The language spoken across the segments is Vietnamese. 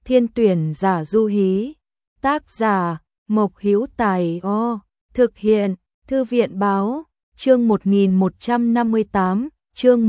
Thiên tuyển giả du hí. Tác giả Mộc Hữu Tài. Thực hiện Thư viện báo. Chương 1158, chương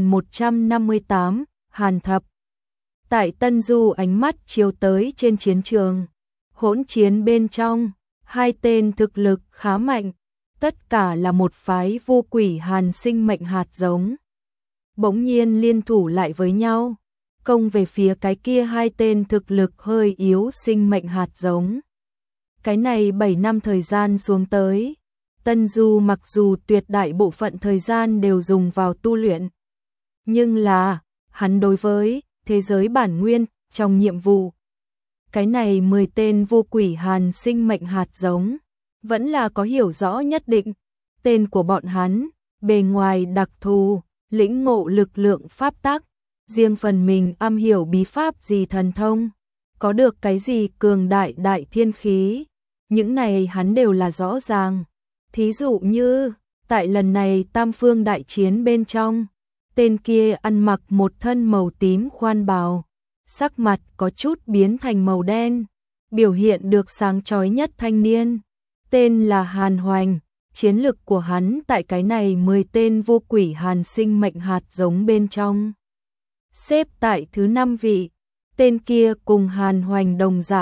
1158, Hàn Thập. Tại Tân Du ánh mắt chiếu tới trên chiến trường. Hỗn chiến bên trong, hai tên thực lực khá mạnh, tất cả là một phái vô quỷ Hàn sinh mệnh hạt giống. Bỗng nhiên liên thủ lại với nhau, công về phía cái kia hai tên thực lực hơi yếu sinh mệnh hạt giống. Cái này 7 năm thời gian xuống tới, Tân Du mặc dù tuyệt đại bộ phận thời gian đều dùng vào tu luyện, nhưng là, hắn đối với thế giới bản nguyên, trong nhiệm vụ, cái này 10 tên vô quỷ Hàn sinh mệnh hạt giống, vẫn là có hiểu rõ nhất định. Tên của bọn hắn, bề ngoài đặc thù, lĩnh ngộ lực lượng pháp tắc, riêng phần mình am hiểu bí pháp gì thần thông, có được cái gì cường đại đại thiên khí, những này hắn đều là rõ ràng. Thí dụ như, tại lần này Tam Phương đại chiến bên trong, tên kia ăn mặc một thân màu tím khoan bào, sắc mặt có chút biến thành màu đen, biểu hiện được sáng chói nhất thanh niên, tên là Hàn Hoành. Chiến lực của hắn tại cái này 10 tên vô quỷ Hàn sinh mệnh hạt giống bên trong, xếp tại thứ 5 vị. Tên kia cùng Hàn Hoành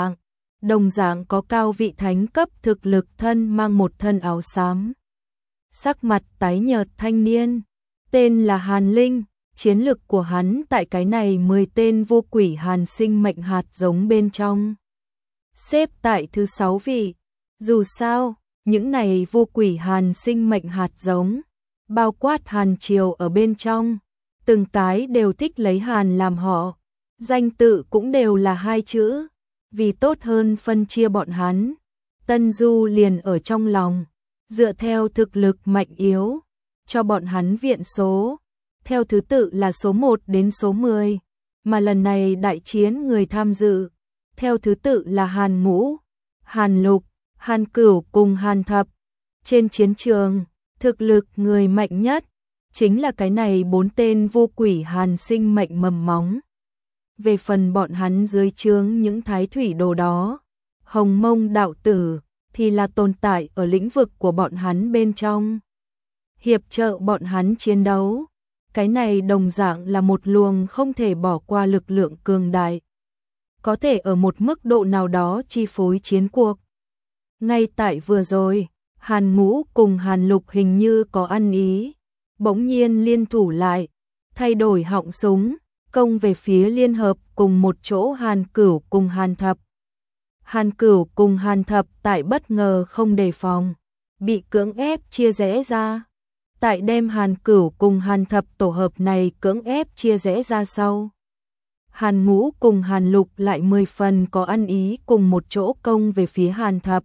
đồng dạng có cao vị thánh cấp thực lực, thân mang một thân áo xám, sắc mặt tái nhợt thanh niên, tên là Hàn Linh. Chiến lực của hắn tại cái này 10 tên vô quỷ Hàn sinh mệnh hạt giống bên trong, xếp tại thứ 6 vị. Dù sao, những này vô quỷ Hàn sinh mệnh hạt giống, bao quát Hàn Triều ở bên trong, từng cái đều thích lấy Hàn làm họ, danh tự cũng đều là 2 chữ. Vì tốt hơn phân chia bọn hắn, Tân Du liền ở trong lòng, dựa theo thực lực mạnh yếu, cho bọn hắn viện số, theo thứ tự là số 1 đến số 10, mà lần này đại chiến người tham dự, theo thứ tự là Hàn Ngũ, Hàn Lục, Hàn Cửu cùng Hàn Thập. Trên chiến trường, thực lực người mạnh nhất, chính là cái này 4 tên vô quỷ Hàn sinh mệnh mầm móng. Về phần bọn hắn dưới trướng những thái thủy đồ đó, Hồng Mông đạo tử, thì là tồn tại ở lĩnh vực của bọn hắn bên trong, hiệp trợ bọn hắn chiến đấu. Cái này đồng dạng là một luồng không thể bỏ qua lực lượng cường đại, có thể ở một mức độ nào đó chi phối chiến cuộc. Ngay tại vừa rồi, Hàn Ngũ cùng Hàn Lục hình như có ăn ý, bỗng nhiên liên thủ lại, thay đổi họng súng, công về phía liên hợp cùng một chỗ Hàn Cửu cùng Hàn Thập. Hàn Cửu cùng Hàn Thập tại bất ngờ không đề phòng, bị cưỡng ép chia rẽ ra. Tại đem Hàn Cửu cùng Hàn Thập tổ hợp này cưỡng ép chia rẽ ra sau, Hàn Ngũ cùng Hàn Lục lại 10 phần có ăn ý cùng một chỗ công về phía Hàn Thập.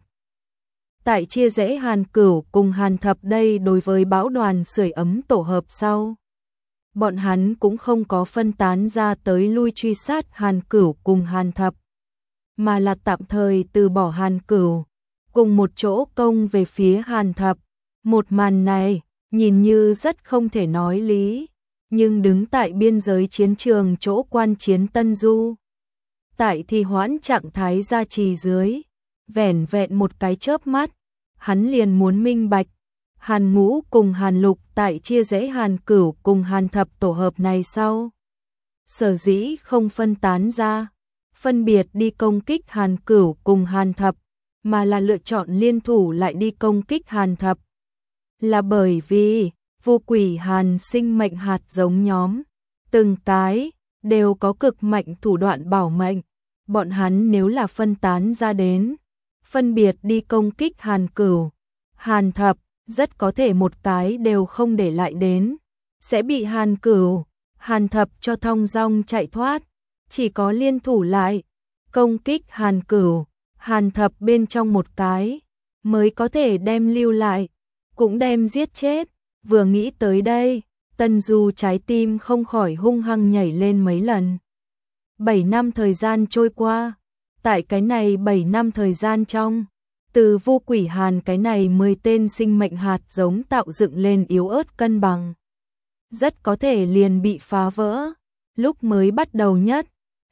Tại chia rẽ Hàn Cửu cùng Hàn Thập đây đối với bão đoàn sưởi ấm tổ hợp sau, bọn hắn cũng không có phân tán ra tới lui truy sát Hàn Cửu cùng Hàn Thập, mà là tạm thời từ bỏ Hàn Cửu, cùng một chỗ công về phía Hàn Thập. Một màn này, nhìn như rất không thể nói lý, nhưng đứng tại biên giới chiến trường chỗ quan chiến Tân Du, tại thì hoãn trạng thái gia trì dưới, vẻn vẹn một cái chớp mắt, hắn liền muốn minh bạch. Hàn Ngũ cùng Hàn Lục tại chia rẽ Hàn Cửu cùng Hàn Thập tổ hợp này sau, sở dĩ không phân tán ra, phân biệt đi công kích Hàn Cửu cùng Hàn Thập, mà là lựa chọn liên thủ lại đi công kích Hàn Thập, là bởi vì vô quỷ Hàn sinh mệnh hạt giống nhóm, từng cái đều có cực mạnh thủ đoạn bảo mệnh. Bọn hắn nếu là phân tán ra đến, phân biệt đi công kích Hàn Cửu, Hàn Thập, rất có thể một cái đều không để lại đến, sẽ bị Hàn Cửu, Hàn Thập cho thong dong chạy thoát. Chỉ có liên thủ lại, công kích Hàn Cửu, Hàn Thập bên trong một cái, mới có thể đem lưu lại, cũng đem giết chết. Vừa nghĩ tới đây, Tân Du trái tim không khỏi hung hăng nhảy lên mấy lần. 7 năm thời gian trôi qua, tại cái này 7 năm thời gian trong, từ vô quỷ Hàn cái này 10 tên sinh mệnh hạt giống tạo dựng lên yếu ớt cân bằng, rất có thể liền bị phá vỡ. Lúc mới bắt đầu nhất,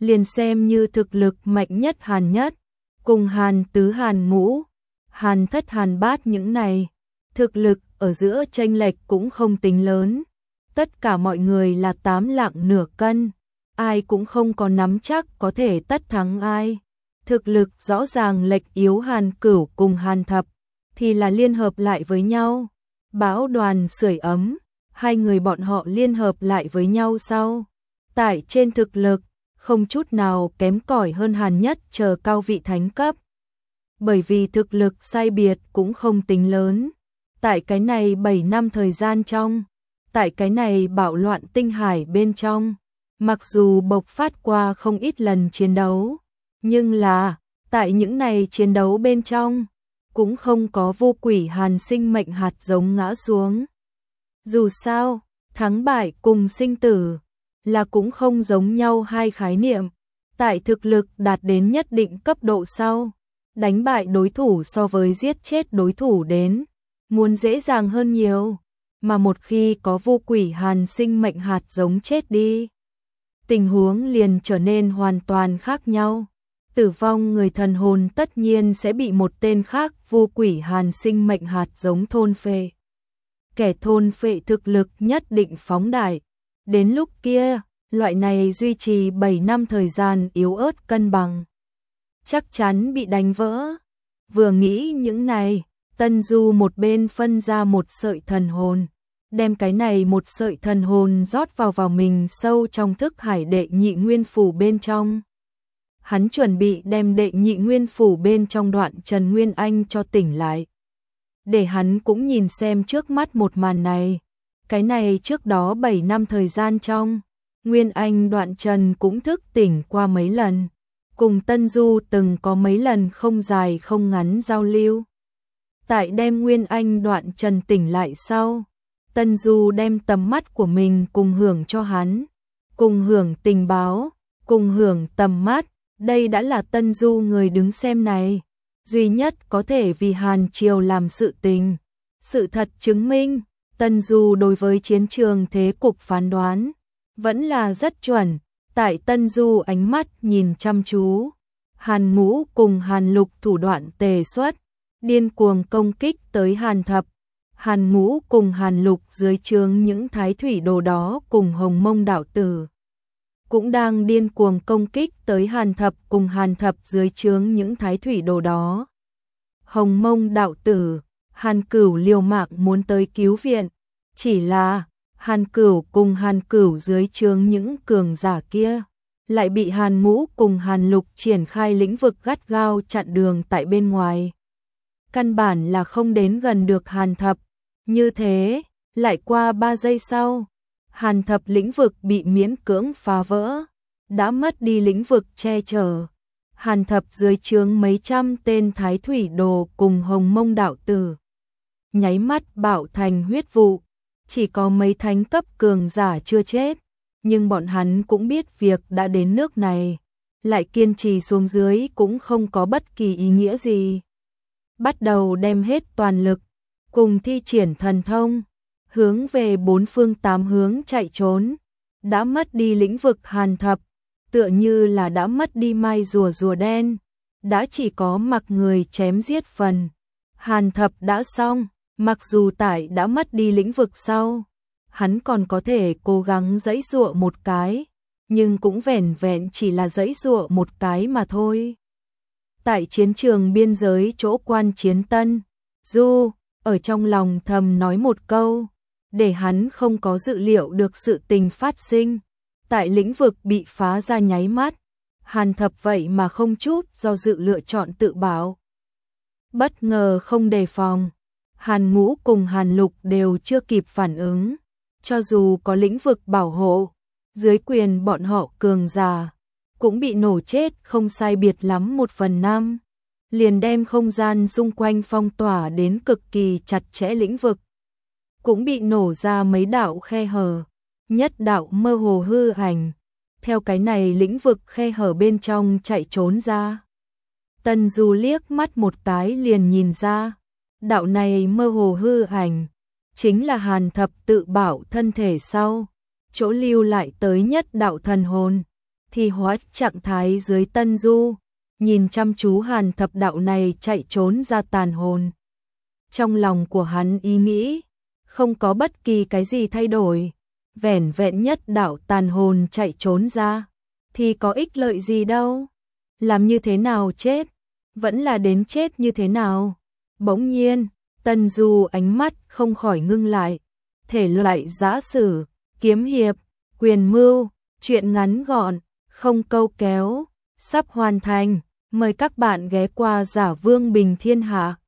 liền xem như thực lực mạnh nhất Hàn Nhất, cùng Hàn Tứ Hàn Ngũ, Hàn Thất Hàn Bát những này, thực lực ở giữa chênh lệch cũng không tính lớn. Tất cả mọi người là 8 lạng nửa cân, ai cũng không có nắm chắc có thể tất thắng ai. Thực lực rõ ràng lệch yếu Hàn Cửu cùng Hàn Thập thì là liên hợp lại với nhau. Bão đoàn sưởi ấm, hai người bọn họ liên hợp lại với nhau sau. Tại trên thực lực, không chút nào kém cỏi hơn Hàn Nhất chờ cao vị thánh cấp. Bởi vì thực lực sai biệt cũng không tính lớn. Tại cái này 7 năm thời gian trong, tại cái này bạo loạn tinh hải bên trong, mặc dù bộc phát qua không ít lần chiến đấu, nhưng là, tại những này chiến đấu bên trong, cũng không có vô quỷ Hàn sinh mệnh hạt giống ngã xuống. Dù sao, thắng bại cùng sinh tử là cũng không giống nhau hai khái niệm. Tại thực lực đạt đến nhất định cấp độ sau, đánh bại đối thủ so với giết chết đối thủ đến muốn dễ dàng hơn nhiều, mà một khi có vô quỷ Hàn sinh mệnh hạt giống chết đi, tình huống liền trở nên hoàn toàn khác nhau. Tử vong người thần hồn tất nhiên sẽ bị một tên khác vô quỷ Hàn sinh mệnh hạt giống thôn phệ. Kẻ thôn phệ thực lực nhất định phóng đại. Đến lúc kia, loại này duy trì 7 năm thời gian yếu ớt cân bằng, chắc chắn bị đánh vỡ. Vừa nghĩ những này, Tân Du một bên phân ra một sợi thần hồn, đem cái này một sợi thần hồn rót vào mình sâu trong thức hải đệ nhị nguyên phủ bên trong. Hắn chuẩn bị đem đệ nhị nguyên phủ bên trong đoạn Trần Nguyên Anh cho tỉnh lại, để hắn cũng nhìn xem trước mắt một màn này. Cái này trước đó 7 năm thời gian trong, Nguyên Anh đoạn Trần cũng thức tỉnh qua mấy lần, cùng Tân Du từng có mấy lần không dài không ngắn giao lưu. Tại đem Nguyên Anh đoạn Trần tỉnh lại sau, Tân Du đem tầm mắt của mình cùng hưởng cho hắn, cùng hưởng tình báo, cùng hưởng tầm mắt. Đây đã là Tân Du người đứng xem này duy nhất có thể vì Hàn Triều làm sự tình. Sự thật chứng minh, Tân Du đối với chiến trường thế cục phán đoán vẫn là rất chuẩn. Tại Tân Du ánh mắt nhìn chăm chú, Hàn Ngũ cùng Hàn Lục thủ đoạn tề xuất, điên cuồng công kích tới Hàn Thập. Hàn Ngũ cùng Hàn Lục dưới trướng những thái thủy đồ đó cùng Hồng Mông đạo tử cũng đang điên cuồng công kích tới Hàn Thập cùng Hàn Thập dưới trướng những thái thủy đồ đó. Hồng Mông đạo tử, Hàn Cửu liều mạng muốn tới cứu viện, chỉ là Hàn Cửu cùng Hàn Cửu dưới trướng những cường giả kia lại bị Hàn Ngũ cùng Hàn Lục triển khai lĩnh vực gắt gao chặn đường tại bên ngoài. Căn bản là không đến gần được Hàn Thập. Như thế, lại qua 3 giây sau, Hàn Thập lĩnh vực bị miễn cưỡng phá vỡ, đã mất đi lĩnh vực che chở. Hàn Thập dưới trướng mấy trăm tên thái thủy đồ cùng Hồng Mông đạo tử nháy mắt bạo thành huyết vụ. Chỉ có mấy thánh cấp cường giả chưa chết, nhưng bọn hắn cũng biết việc đã đến nước này, lại kiên trì xuống dưới cũng không có bất kỳ ý nghĩa gì. Bắt đầu đem hết toàn lực, cùng thi triển thần thông, hướng về 4 phương 8 hướng chạy trốn. Đã mất đi lĩnh vực Hàn Thập, tựa như là đã mất đi mai rùa đen, đã chỉ có mặc người chém giết phần. Hàn Thập đã xong, mặc dù tại đã mất đi lĩnh vực sau, hắn còn có thể cố gắng giãy giụa một cái, nhưng cũng vẻn vẹn chỉ là giãy giụa một cái mà thôi. Tại chiến trường biên giới chỗ quan chiến Tân Du ở trong lòng thầm nói một câu, để hắn không có dự liệu được sự tình phát sinh. Tại lĩnh vực bị phá ra nháy mắt, Hàn Thập vậy mà không chút do dự lựa chọn tự bảo. Bất ngờ không đề phòng, Hàn Ngũ cùng Hàn Lục đều chưa kịp phản ứng, cho dù có lĩnh vực bảo hộ, dưới quyền bọn họ cường giả cũng bị nổ chết không sai biệt lắm 1/5, liền đem không gian xung quanh phong tỏa đến cực kỳ chặt chẽ. Lĩnh vực cũng bị nổ ra mấy đạo khe hở, nhất đạo mơ hồ hư ảnh theo cái này lĩnh vực khe hở bên trong chạy trốn ra. Tân Du liếc mắt một cái liền nhìn ra, đạo này mơ hồ hư ảnh chính là Hàn Thập tự bảo thân thể sau chỗ lưu lại tới nhất đạo thần hồn. thì hóa trạng thái dưới Tân Du, nhìn chăm chú Hàn Thập Đạo này chạy trốn ra tàn hồn. Trong lòng của hắn ý nghĩ, không có bất kỳ cái gì thay đổi, vẻn vẹn nhất đạo tàn hồn chạy trốn ra, thì có ích lợi gì đâu, làm như thế nào chết, vẫn là đến chết như thế nào. Bỗng nhiên, Tân Du ánh mắt không khỏi ngưng lại, thể loại giã sử, kiếm hiệp, quyền mưu, truyện ngắn gọn, không câu kéo, sắp hoàn thành, mời các bạn ghé qua Giả Vương Bình Thiên Hạ.